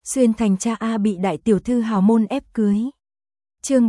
Xuyên thành cha A bị đại tiểu thư hào môn ép cưới. Chương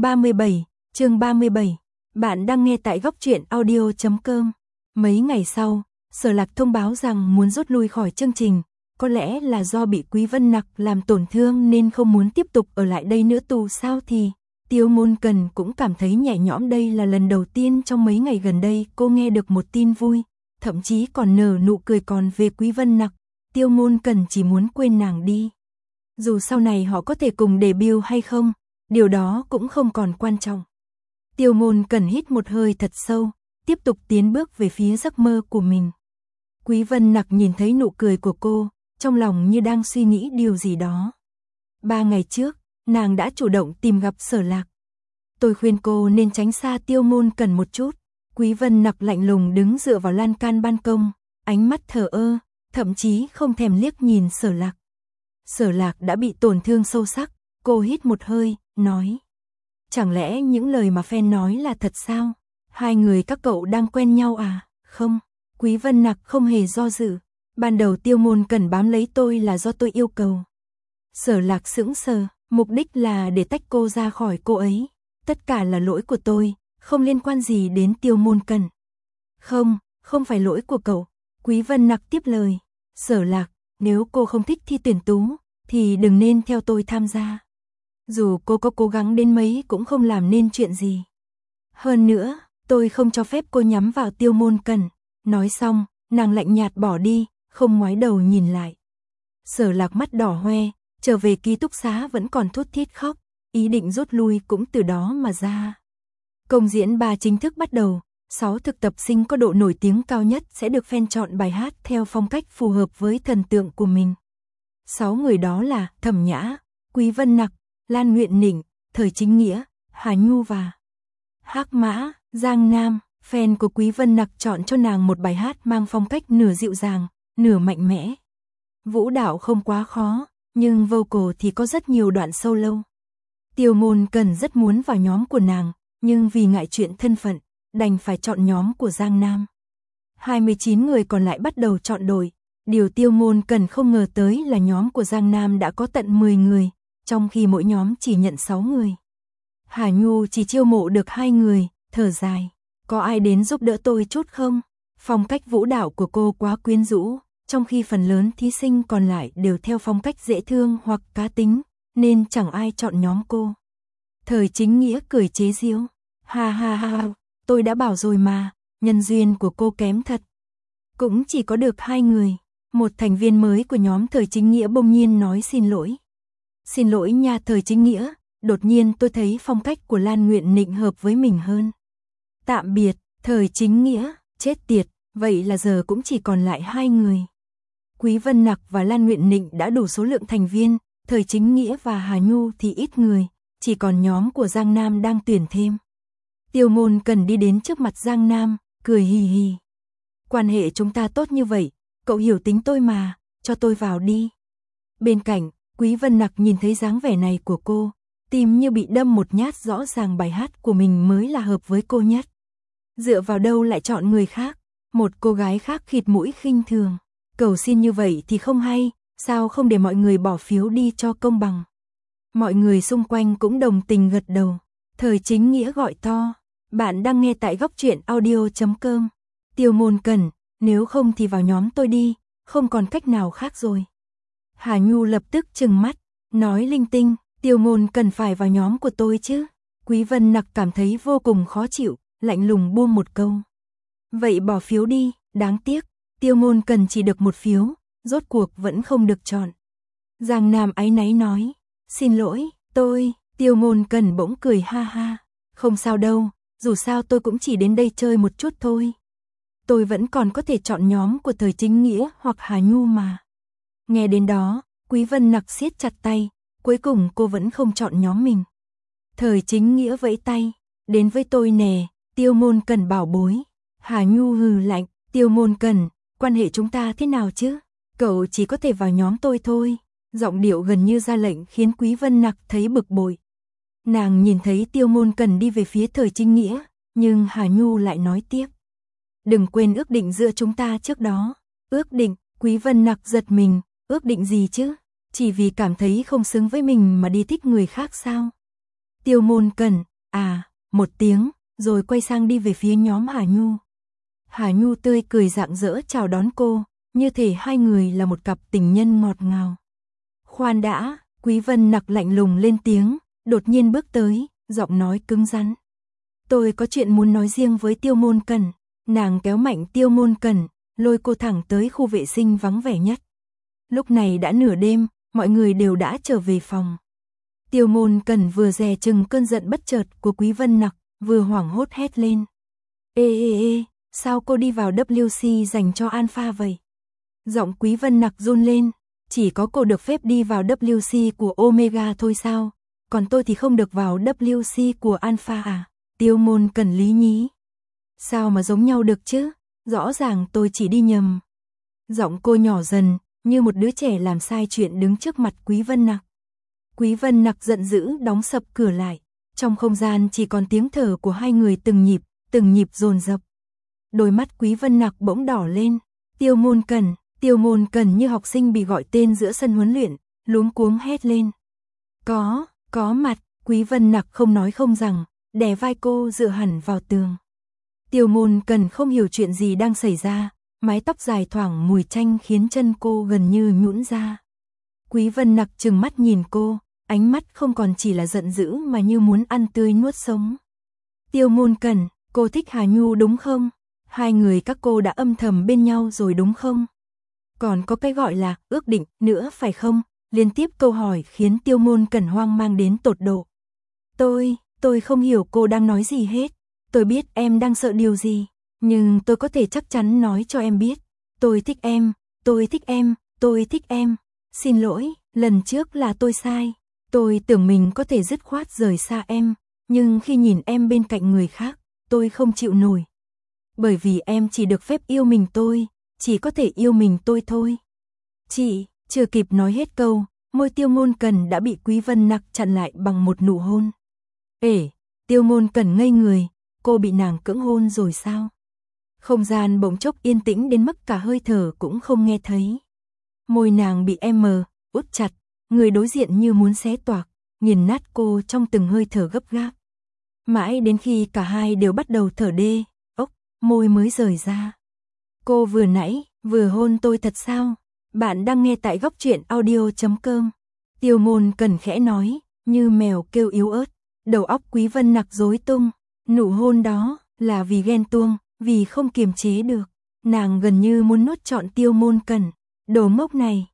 37. Bạn đang nghe tại góc truyện audio.com. Mấy ngày sau, Sở Lạc thông báo rằng muốn rút lui khỏi chương trình, có lẽ là do bị Quý Vân Nặc làm tổn thương nên không muốn tiếp tục ở lại đây nữa tù sao thì. Tiêu Môn Cần cũng cảm thấy nhẹ nhõm, đây là lần đầu tiên trong mấy ngày gần đây cô nghe được một tin vui, thậm chí còn nở nụ cười. Còn về Quý Vân Nặc, Tiêu Môn Cần chỉ muốn quên nàng đi. Dù sau này họ có thể cùng debut hay không, điều đó cũng không còn quan trọng. Tiêu Môn Cần hít một hơi thật sâu, tiếp tục tiến bước về phía giấc mơ của mình. Quý Vân Nặc nhìn thấy nụ cười của cô, trong lòng như đang suy nghĩ điều gì đó. 3 ngày trước, nàng đã chủ động tìm gặp Sở Lạc. Tôi khuyên cô nên tránh xa Tiêu Môn Cần một chút. Quý Vân Nặc lạnh lùng đứng dựa vào lan can ban công, ánh mắt thờ ơ, thậm chí không thèm liếc nhìn Sở Lạc. Sở Lạc đã bị tổn thương sâu sắc, cô hít một hơi, nói. Chẳng lẽ những lời mà fan nói là thật sao? Hai người các cậu đang quen nhau à? Không, Quý Vân Nặc không hề do dự. Ban đầu Tiêu Môn Cần bám lấy tôi là do tôi yêu cầu. Sở Lạc sững sờ, mục đích là để tách cô ra khỏi cô ấy. Tất cả là lỗi của tôi, không liên quan gì đến Tiêu Môn Cần. Không phải lỗi của cậu. Quý Vân Nặc tiếp lời. Sở Lạc, nếu cô không thích thi tuyển tú, thì đừng nên theo tôi tham gia. Dù cô có cố gắng đến mấy cũng không làm nên chuyện gì. Hơn nữa, tôi không cho phép cô nhắm vào Tiêu Môn Cần. Nói xong, nàng lạnh nhạt bỏ đi, không ngoái đầu nhìn lại. Sở Lạc mắt đỏ hoe, trở về ký túc xá vẫn còn thút thít khóc, ý định rút lui cũng từ đó mà ra. Công diễn 3 chính thức bắt đầu, 6 thực tập sinh có độ nổi tiếng cao nhất sẽ được fan chọn bài hát theo phong cách phù hợp với thần tượng của mình. 6 người đó là Thẩm Nhã, Quý Vân Nặc, Lan Nguyện Nịnh, Thời Chính Nghĩa, Hà Nhu và Hắc Mã. Giang Nam, fan của Quý Vân Nặc chọn cho nàng một bài hát mang phong cách nửa dịu dàng, nửa mạnh mẽ. Vũ đạo không quá khó, nhưng vocal thì có rất nhiều đoạn solo. Tiêu Môn Cần rất muốn vào nhóm của nàng, nhưng vì ngại chuyện thân phận, đành phải chọn nhóm của Giang Nam. 29 người còn lại bắt đầu chọn đội. Điều Tiêu Môn Cần không ngờ tới là nhóm của Giang Nam đã có tận 10 người, trong khi mỗi nhóm chỉ nhận 6 người. Hà Nhu chỉ chiêu mộ được 2 người, thở dài. Có ai đến giúp đỡ tôi chút không? Phong cách vũ đạo của cô quá quyến rũ, trong khi phần lớn thí sinh còn lại đều theo phong cách dễ thương hoặc cá tính, nên chẳng ai chọn nhóm cô. Thời Chính Nghĩa cười chế giễu. Ha ha ha, tôi đã bảo rồi mà, nhân duyên của cô kém thật. Cũng chỉ có được 2 người. Một thành viên mới của nhóm Thời Chính Nghĩa bỗng nhiên nói xin lỗi. Xin lỗi nha Thời Chính Nghĩa, đột nhiên tôi thấy phong cách của Lan Nguyện Nịnh hợp với mình hơn. Tạm biệt, Thời Chính Nghĩa, chết tiệt, vậy là giờ cũng chỉ còn lại 2 người. Quý Vân Nặc và Lan Nguyện Nịnh đã đủ số lượng thành viên, Thời Chính Nghĩa và Hà Nhu thì ít người, chỉ còn nhóm của Giang Nam đang tuyển thêm. Tiêu Môn Cần đi đến trước mặt Giang Nam, cười hì hì. Quan hệ chúng ta tốt như vậy, cậu hiểu tính tôi mà, cho tôi vào đi. Bên cạnh, Quý Vân Nặc nhìn thấy dáng vẻ này của cô, tim như bị đâm một nhát, rõ ràng bài hát của mình mới là hợp với cô nhất. Dựa vào đâu lại chọn người khác? Một cô gái khác khịt mũi khinh thường. Cầu xin như vậy thì không hay, sao không để mọi người bỏ phiếu đi cho công bằng? Mọi người xung quanh cũng đồng tình gật đầu. Thời Chính Nghĩa gọi to. Bạn đang nghe tại góc truyện audio.com. Tiêu Môn Cần, nếu không thì vào nhóm tôi đi, không còn cách nào khác rồi. Hà Nhu lập tức trừng mắt, nói linh tinh, Tiêu Môn Cần phải vào nhóm của tôi chứ. Quý Vân Nặc cảm thấy vô cùng khó chịu, lạnh lùng buông một câu. Vậy bỏ phiếu đi, đáng tiếc, Tiêu Môn Cần chỉ được 1 phiếu, rốt cuộc vẫn không được chọn. Giang Nam áy náy nói, xin lỗi, Tiêu Môn Cần bỗng cười ha ha. Không sao đâu, dù sao tôi cũng chỉ đến đây chơi một chút thôi. Tôi vẫn còn có thể chọn nhóm của Thời Chính Nghĩa hoặc Hà Nhu mà. Nghe đến đó, Quý Vân Nặc siết chặt tay, cuối cùng cô vẫn không chọn nhóm mình. Thời Chính Nghĩa vẫy tay, đến với tôi nè, Tiêu Môn Cần bảo bối. Hà Nhu hừ lạnh, Tiêu Môn Cần, quan hệ chúng ta thế nào chứ? Cậu chỉ có thể vào nhóm tôi thôi. Giọng điệu gần như ra lệnh khiến Quý Vân Nặc thấy bực bội. Nàng nhìn thấy Tiêu Môn Cần đi về phía Thời Chính Nghĩa, nhưng Hà Nhu lại nói tiếp. Đừng quên ước định giữa chúng ta trước đó. Ước định, Quý Vân Nặc giật mình, ước định gì chứ? chỉ vì cảm thấy không xứng với mình mà đi thích người khác sao? Tiêu Môn Cẩn, một tiếng, rồi quay sang đi về phía nhóm Hà Nhu. Hà Nhu tươi cười rạng rỡ chào đón cô, như thể hai người là một cặp tình nhân ngọt ngào. Khoan đã, Quý Vân Nặc lạnh lùng lên tiếng, đột nhiên bước tới, giọng nói cứng rắn. Tôi có chuyện muốn nói riêng với Tiêu Môn Cẩn. Nàng kéo mạnh Tiêu Môn Cẩn, lôi cô thẳng tới khu vệ sinh vắng vẻ nhất. Lúc này đã nửa đêm, mọi người đều đã trở về phòng. Tiêu Môn Cẩn vừa dè chừng cơn giận bất chợt của Quý Vân Nặc, vừa hoảng hốt hét lên. Ê, sao cô đi vào WC dành cho Alpha vậy? Giọng Quý Vân Nặc run lên, chỉ có cô được phép đi vào WC của Omega thôi sao? Còn tôi thì không được vào WC của Alpha à? Tiêu Môn Cẩn lý nhí. Sao mà giống nhau được chứ? Rõ ràng tôi chỉ đi nhầm. Giọng cô nhỏ dần, như một đứa trẻ làm sai chuyện đứng trước mặt Quý Vân Nặc. Quý Vân Nặc giận dữ đóng sập cửa lại. Trong không gian chỉ còn tiếng thở của hai người từng nhịp dồn dập. Đôi mắt Quý Vân Nặc bỗng đỏ lên. Tiêu Môn Cẩn như học sinh bị gọi tên giữa sân huấn luyện, luống cuống hét lên. Có mặt, Quý Vân Nặc không nói không rằng, đè vai cô dựa hẳn vào tường. Tiêu Môn Cẩn không hiểu chuyện gì đang xảy ra, mái tóc dài thoảng mùi chanh khiến chân cô gần như nhũn ra. Quý Vân Nặc trừng mắt nhìn cô, ánh mắt không còn chỉ là giận dữ mà như muốn ăn tươi nuốt sống. Tiêu Môn Cẩn, cô thích Hà Nhu đúng không? Hai người các cô đã âm thầm bên nhau rồi đúng không? Còn có cái gọi là ước định nữa phải không? Liên tiếp câu hỏi khiến Tiêu Môn Cẩn hoang mang đến tột độ. Tôi không hiểu cô đang nói gì hết. Tôi biết em đang sợ điều gì, nhưng tôi có thể chắc chắn nói cho em biết. Tôi thích em. Xin lỗi, lần trước là tôi sai. Tôi tưởng mình có thể dứt khoát rời xa em, nhưng khi nhìn em bên cạnh người khác, tôi không chịu nổi. Bởi vì em chỉ được phép yêu mình tôi, chỉ có thể yêu mình tôi thôi. Chị, chưa kịp nói hết câu, môi Tiêu Môn Cẩn đã bị Quý Vân Nặc chặn lại bằng một nụ hôn. Tiêu Môn Cẩn ngây người, cô bị nàng cưỡng hôn rồi sao? Không gian bỗng chốc yên tĩnh đến mức cả hơi thở cũng không nghe thấy. Môi nàng bị út chặt, người đối diện như muốn xé toạc, nghiền nát cô trong từng hơi thở gấp gáp. Mãi đến khi cả hai đều bắt đầu thở đê, môi mới rời ra. Cô vừa nãy, vừa hôn tôi thật sao? Bạn đang nghe tại góc truyện audio.com. Tiêu Môn Cẩn khẽ nói, như mèo kêu yếu ớt, đầu óc Quý Vân Nặc rối tung. Nụ hôn đó là vì ghen tuông, vì không kiềm chế được. Nàng gần như muốn nuốt trọn Tiêu Môn Cẩn. Đồ ngốc này,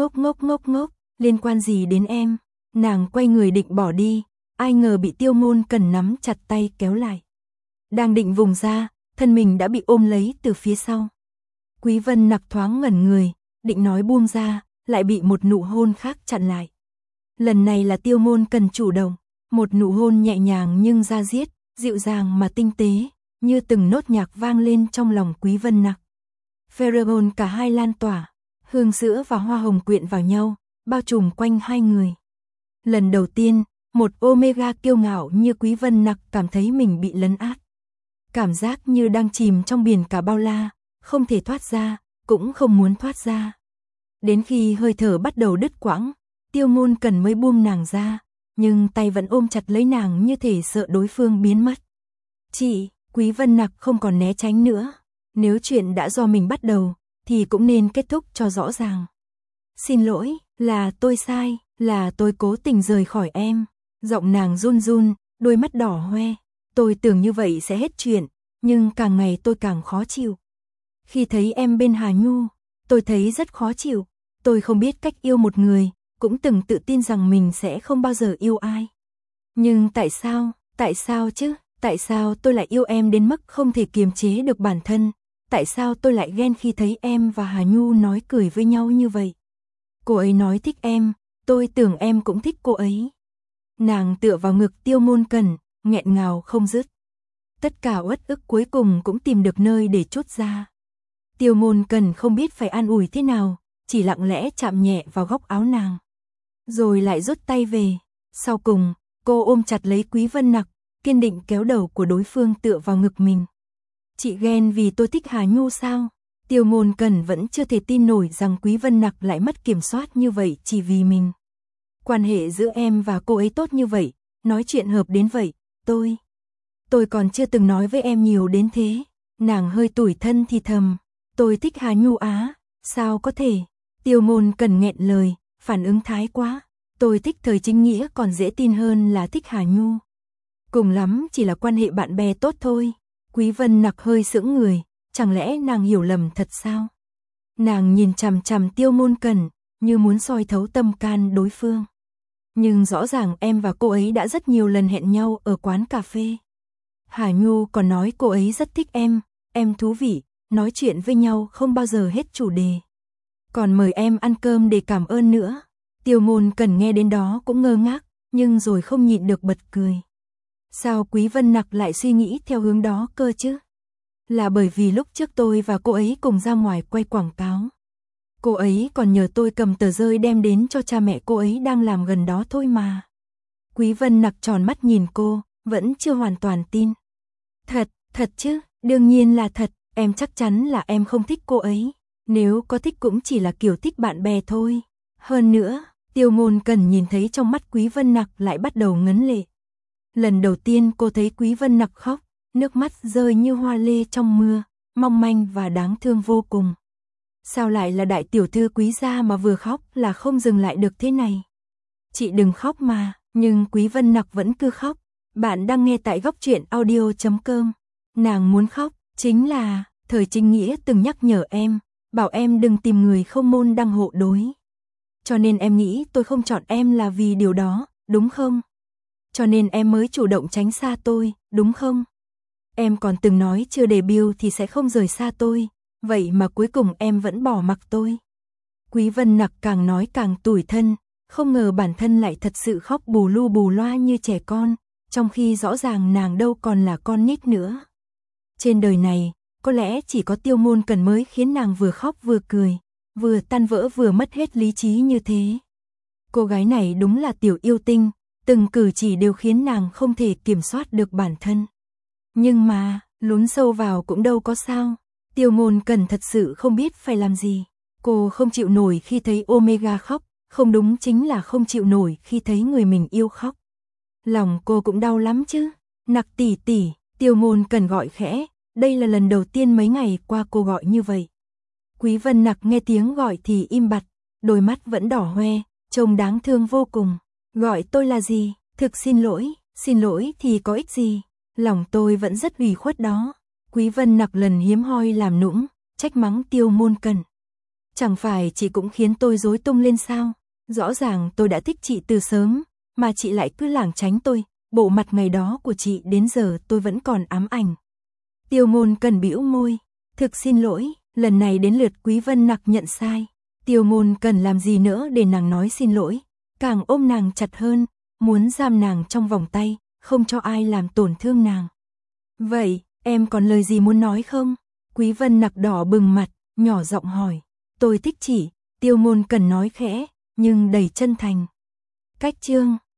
ngốc, liên quan gì đến em? Nàng quay người định bỏ đi, ai ngờ bị Tiêu Môn Cẩn nắm chặt tay kéo lại. Đang định vùng ra, thân mình đã bị ôm lấy từ phía sau. Quý Vân Nặc thoáng ngẩn người, định nói buông ra, lại bị một nụ hôn khác chặn lại. Lần này là Tiêu Môn Cẩn chủ động, một nụ hôn nhẹ nhàng nhưng da diết, dịu dàng mà tinh tế, như từng nốt nhạc vang lên trong lòng Quý Vân Nặc. Pheromone cả hai lan tỏa, hương sữa và hoa hồng quyện vào nhau, bao trùm quanh hai người. Lần đầu tiên, một Omega kiêu ngạo như Quý Vân Nặc cảm thấy mình bị lấn át. Cảm giác như đang chìm trong biển cả bao la, không thể thoát ra, cũng không muốn thoát ra. Đến khi hơi thở bắt đầu đứt quãng, Tiêu Môn Cẩn mới buông nàng ra, nhưng tay vẫn ôm chặt lấy nàng như thể sợ đối phương biến mất. Chị, Quý Vân Nặc không còn né tránh nữa. Nếu chuyện đã do mình bắt đầu, thì cũng nên kết thúc cho rõ ràng. Xin lỗi, là tôi sai, là tôi cố tình rời khỏi em. Giọng nàng run run, đôi mắt đỏ hoe. Tôi tưởng như vậy sẽ hết chuyện, nhưng càng ngày tôi càng khó chịu. Khi thấy em bên Hà Nhu, tôi thấy rất khó chịu. Tôi không biết cách yêu một người, cũng từng tự tin rằng mình sẽ không bao giờ yêu ai. Nhưng tại sao chứ? Tại sao tôi lại yêu em đến mức không thể kiềm chế được bản thân? Tại sao tôi lại ghen khi thấy em và Hà Nhu nói cười với nhau như vậy? Cô ấy nói thích em, tôi tưởng em cũng thích cô ấy. Nàng tựa vào ngực Tiêu Môn Cẩn, nghẹn ngào không dứt. Tất cả uất ức cuối cùng cũng tìm được nơi để trút ra. Tiêu Môn Cẩn không biết phải an ủi thế nào, chỉ lặng lẽ chạm nhẹ vào góc áo nàng. Rồi lại rút tay về. Sau cùng, cô ôm chặt lấy Quý Vân Nặc, kiên định kéo đầu của đối phương tựa vào ngực mình. Chị ghen vì tôi thích Hà Nhu sao? Tiêu Ngôn Cẩn vẫn chưa thể tin nổi rằng Quý Vân Nặc lại mất kiểm soát như vậy chỉ vì mình. Quan hệ giữa em và cô ấy tốt như vậy, nói chuyện hợp đến vậy, tôi còn chưa từng nói với em nhiều đến thế. Nàng hơi tủi thân thì thầm, tôi thích Hà Nhu á, sao có thể? Tiêu Ngôn Cẩn nghẹn lời, phản ứng thái quá. Tôi thích Thời Chính Nghĩa còn dễ tin hơn là thích Hà Nhu. Cùng lắm chỉ là quan hệ bạn bè tốt thôi. Quý Vân Nặc hơi sững người, chẳng lẽ nàng hiểu lầm thật sao? Nàng nhìn chằm chằm Tiêu Ngôn Cẩn, như muốn soi thấu tâm can đối phương. Nhưng rõ ràng em và cô ấy đã rất nhiều lần hẹn nhau ở quán cà phê. Hà Nhu còn nói cô ấy rất thích em thú vị, nói chuyện với nhau không bao giờ hết chủ đề. Còn mời em ăn cơm để cảm ơn nữa. Tiêu Ngôn Cẩn nghe đến đó cũng ngơ ngác, nhưng rồi không nhịn được bật cười. Sao Quý Vân Nặc lại suy nghĩ theo hướng đó cơ chứ? Là bởi vì lúc trước tôi và cô ấy cùng ra ngoài quay quảng cáo. Cô ấy còn nhờ tôi cầm tờ rơi đem đến cho cha mẹ cô ấy đang làm gần đó thôi mà. Quý Vân Nặc tròn mắt nhìn cô, vẫn chưa hoàn toàn tin. Thật chứ, đương nhiên là thật, em chắc chắn là em không thích cô ấy. Nếu có thích cũng chỉ là kiểu thích bạn bè thôi. Hơn nữa, Tiêu Ngôn Cẩn nhìn thấy trong mắt Quý Vân Nặc lại bắt đầu ngấn lệ. Lần đầu tiên cô thấy Quý Vân Nặc khóc, nước mắt rơi như hoa lê trong mưa, mong manh và đáng thương vô cùng. Sao lại là đại tiểu thư Quý gia mà vừa khóc là không dừng lại được thế này? Chị đừng khóc mà, nhưng Quý Vân Nặc vẫn cứ khóc. Bạn đang nghe tại góc truyện audio.com. Nàng muốn khóc, chính là, Thời Chính Nghĩa từng nhắc nhở em, bảo em đừng tìm người không môn đăng hộ đối. Cho nên em nghĩ tôi không chọn em là vì điều đó, đúng không? Cho nên em mới chủ động tránh xa tôi, đúng không? Em còn từng nói chưa debut thì sẽ không rời xa tôi, vậy mà cuối cùng em vẫn bỏ mặc tôi. Quý Vân Nặc càng nói càng tủi thân, không ngờ bản thân lại thật sự khóc bù lu bù loa như trẻ con, trong khi rõ ràng nàng đâu còn là con nít nữa. Trên đời này, có lẽ chỉ có Tiêu Ngôn Cẩn mới khiến nàng vừa khóc vừa cười, vừa tan vỡ vừa mất hết lý trí như thế. Cô gái này đúng là tiểu yêu tinh, từng cử chỉ đều khiến nàng không thể kiểm soát được bản thân. Nhưng mà, lún sâu vào cũng đâu có sao. Tiêu Ngôn Cẩn thật sự không biết phải làm gì. Cô không chịu nổi khi thấy Omega khóc, không đúng chính là không chịu nổi khi thấy người mình yêu khóc. Lòng cô cũng đau lắm chứ. Nặc tỷ tỷ, Tiêu Ngôn Cẩn gọi khẽ, đây là lần đầu tiên mấy ngày qua cô gọi như vậy. Quý Vân Nặc nghe tiếng gọi thì im bặt, đôi mắt vẫn đỏ hoe, trông đáng thương vô cùng. Gọi tôi là gì? Thực xin lỗi thì có ích gì? Lòng tôi vẫn rất ủy khuất đó. Quý Vân Nặc lần hiếm hoi làm nũng, trách mắng Tiêu Ngôn Cẩn. Chẳng phải chị cũng khiến tôi rối tung lên sao? Rõ ràng tôi đã thích chị từ sớm, mà chị lại cứ lảng tránh tôi, bộ mặt ngày đó của chị đến giờ tôi vẫn còn ám ảnh. Tiêu Ngôn Cẩn bĩu môi, thực xin lỗi, lần này đến lượt Quý Vân Nặc nhận sai. Tiêu Ngôn Cẩn làm gì nữa để nàng nói xin lỗi, càng ôm nàng chặt hơn, muốn giam nàng trong vòng tay, không cho ai làm tổn thương nàng. Vậy, em còn lời gì muốn nói không? Quý Vân Nặc đỏ bừng mặt, nhỏ giọng hỏi. Tôi thích chị, Tiêu Ngôn Cẩn nói khẽ, nhưng đầy chân thành. Cách chương